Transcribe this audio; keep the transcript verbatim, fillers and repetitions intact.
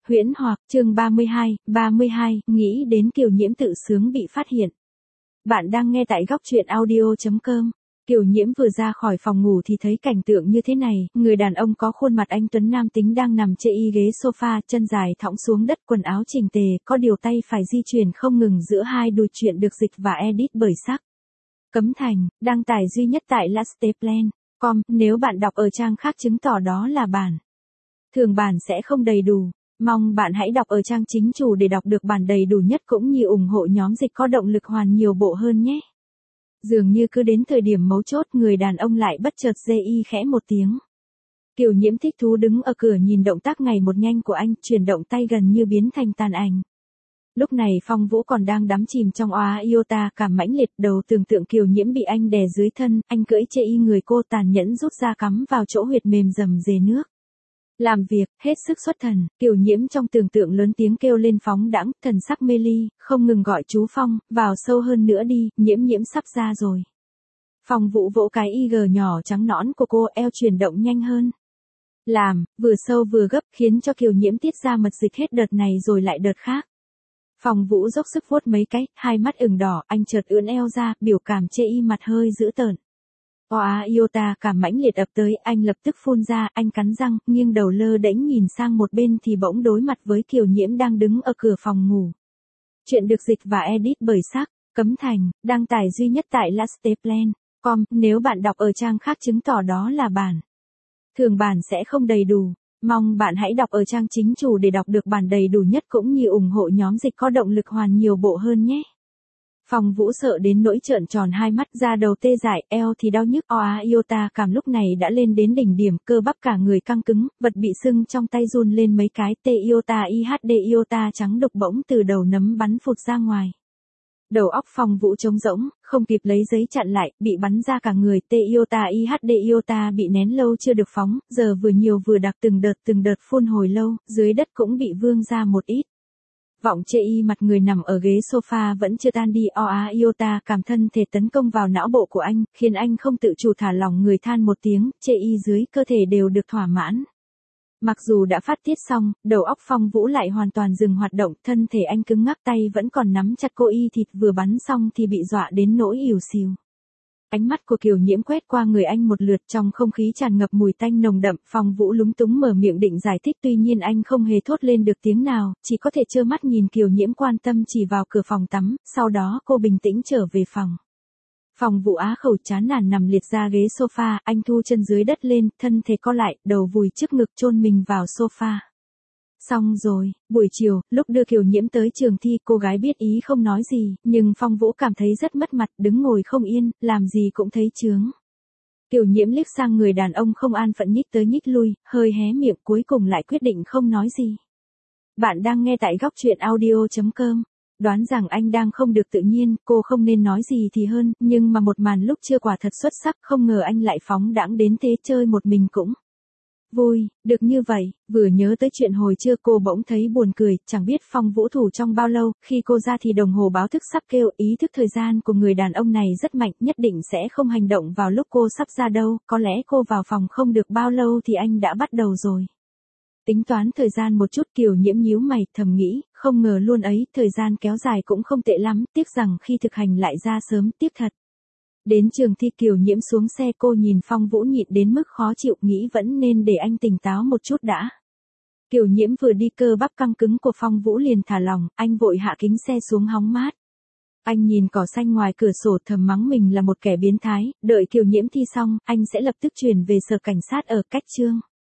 Huyễn hoặc, chương ba mươi hai, ba mươi hai, nghĩ đến Kiều Nhiễm tự sướng bị phát hiện. Bạn đang nghe tại góc truyện audio chấm com. Kiều Nhiễm vừa ra khỏi phòng ngủ thì thấy cảnh tượng như thế này, người đàn ông có khuôn mặt anh tuấn nam tính đang nằm chê y ghế sofa, chân dài thõng xuống đất, quần áo chỉnh tề, có điều tay phải di chuyển không ngừng giữa hai đùi, chuyện được dịch và edit bởi Sắc. Cấm Thành, đăng tải duy nhất tại lasteplan chấm com, nếu bạn đọc ở trang khác chứng tỏ đó là bản. Thường bản sẽ không đầy đủ. Mong bạn hãy đọc ở trang chính chủ để đọc được bản đầy đủ nhất cũng như ủng hộ nhóm dịch có động lực hoàn nhiều bộ hơn nhé. Dường như cứ đến thời điểm mấu chốt, người đàn ông lại bất chợt dê y khẽ một tiếng. Kiều Nhiễm thích thú đứng ở cửa nhìn động tác ngày một nhanh của anh, chuyển động tay gần như biến thành tàn ảnh. Lúc này Phong Vũ còn đang đắm chìm trong oa iota cảm mãnh liệt, đầu tưởng tượng Kiều Nhiễm bị anh đè dưới thân, anh cưỡi chê y người cô tàn nhẫn rút ra cắm vào chỗ huyệt mềm rầm rề nước. Làm việc, hết sức xuất thần, Kiều Nhiễm trong tưởng tượng lớn tiếng kêu lên phóng đãng, thần sắc mê ly, không ngừng gọi chú Phong, vào sâu hơn nữa đi, Nhiễm Nhiễm sắp ra rồi. Phong Vũ vỗ cái y gờ nhỏ trắng nõn của cô, eo chuyển động nhanh hơn. Làm, vừa sâu vừa gấp, khiến cho Kiều Nhiễm tiết ra mật dịch hết đợt này rồi lại đợt khác. Phong Vũ dốc sức vuốt mấy cái, hai mắt ửng đỏ, anh chợt ưỡn eo ra, biểu cảm chê y mặt hơi dữ tợn. Oa iota cảm mãnh liệt ập tới, anh lập tức phun ra, anh cắn răng, nghiêng đầu lơ đễnh nhìn sang một bên thì bỗng đối mặt với Kiều Nhiễm đang đứng ở cửa phòng ngủ. Chuyện được dịch và edit bởi Sắc. Cấm Thành, đăng tải duy nhất tại lasteplan chấm com, nếu bạn đọc ở trang khác chứng tỏ đó là bản. Thường bản sẽ không đầy đủ. Mong bạn hãy đọc ở trang chính chủ để đọc được bản đầy đủ nhất cũng như ủng hộ nhóm dịch có động lực hoàn nhiều bộ hơn nhé. Phong Vũ sợ đến nỗi trợn tròn hai mắt, da đầu tê dại, eo thì đau nhức, oa iota cảm lúc này đã lên đến đỉnh điểm, cơ bắp cả người căng cứng, vật bị sưng trong tay run lên mấy cái, T iota ihd iota trắng đục bỗng từ đầu nấm bắn phụt ra ngoài. Đầu óc Phong Vũ trống rỗng, không kịp lấy giấy chặn lại, bị bắn ra cả người, T iota ihd iota bị nén lâu chưa được phóng, giờ vừa nhiều vừa đặc từng đợt từng đợt phun hồi lâu, dưới đất cũng bị vương ra một ít. Vọng chê y mặt người nằm ở ghế sofa vẫn chưa tan đi, oa iota cảm thân thể tấn công vào não bộ của anh, khiến anh không tự chủ thả lỏng người, than một tiếng, chê y dưới cơ thể đều được thỏa mãn. Mặc dù đã phát tiết xong, đầu óc Phong Vũ lại hoàn toàn dừng hoạt động, thân thể anh cứng ngắc, tay vẫn còn nắm chặt cô y thịt vừa bắn xong thì bị dọa đến nỗi ỉu xìu. Ánh mắt của Kiều Nhiễm quét qua người anh một lượt, trong không khí tràn ngập mùi tanh nồng đậm, Phong Vũ lúng túng mở miệng định giải thích, tuy nhiên anh không hề thốt lên được tiếng nào, chỉ có thể trơ mắt nhìn Kiều Nhiễm quan tâm chỉ vào cửa phòng tắm, sau đó cô bình tĩnh trở về phòng. Phong Vũ á khẩu chán nản nằm liệt ra ghế sofa, anh thu chân dưới đất lên, thân thể co lại, đầu vùi trước ngực chôn mình vào sofa. Xong rồi, buổi chiều, lúc đưa Kiều Nhiễm tới trường thi, cô gái biết ý không nói gì, nhưng Phong Vũ cảm thấy rất mất mặt, đứng ngồi không yên, làm gì cũng thấy chướng. Kiều Nhiễm liếc sang người đàn ông không an phận nhích tới nhích lui, hơi hé miệng, cuối cùng lại quyết định không nói gì. Bạn đang nghe tại góc truyện audio chấm com. Đoán rằng anh đang không được tự nhiên, cô không nên nói gì thì hơn, nhưng mà một màn lúc chưa quả thật xuất sắc, không ngờ anh lại phóng đãng đến thế, chơi một mình cũng vui, được như vậy, vừa nhớ tới chuyện hồi trưa cô bỗng thấy buồn cười, chẳng biết Phong Vũ thủ trong bao lâu, khi cô ra thì đồng hồ báo thức sắp kêu, ý thức thời gian của người đàn ông này rất mạnh, nhất định sẽ không hành động vào lúc cô sắp ra đâu, có lẽ cô vào phòng không được bao lâu thì anh đã bắt đầu rồi. Tính toán thời gian một chút, Kiều Nhiễm nhíu mày, thầm nghĩ, không ngờ luôn ấy, thời gian kéo dài cũng không tệ lắm, tiếc rằng khi thực hành lại ra sớm, tiếc thật. Đến trường thi, Kiều Nhiễm xuống xe, cô nhìn Phong Vũ nhịn đến mức khó chịu, nghĩ vẫn nên để anh tỉnh táo một chút đã. Kiều Nhiễm vừa đi, cơ bắp căng cứng của Phong Vũ liền thả lỏng, anh vội hạ kính xe xuống hóng mát. Anh nhìn cỏ xanh ngoài cửa sổ, thầm mắng mình là một kẻ biến thái, đợi Kiều Nhiễm thi xong, anh sẽ lập tức chuyển về sở cảnh sát ở Cách Trương.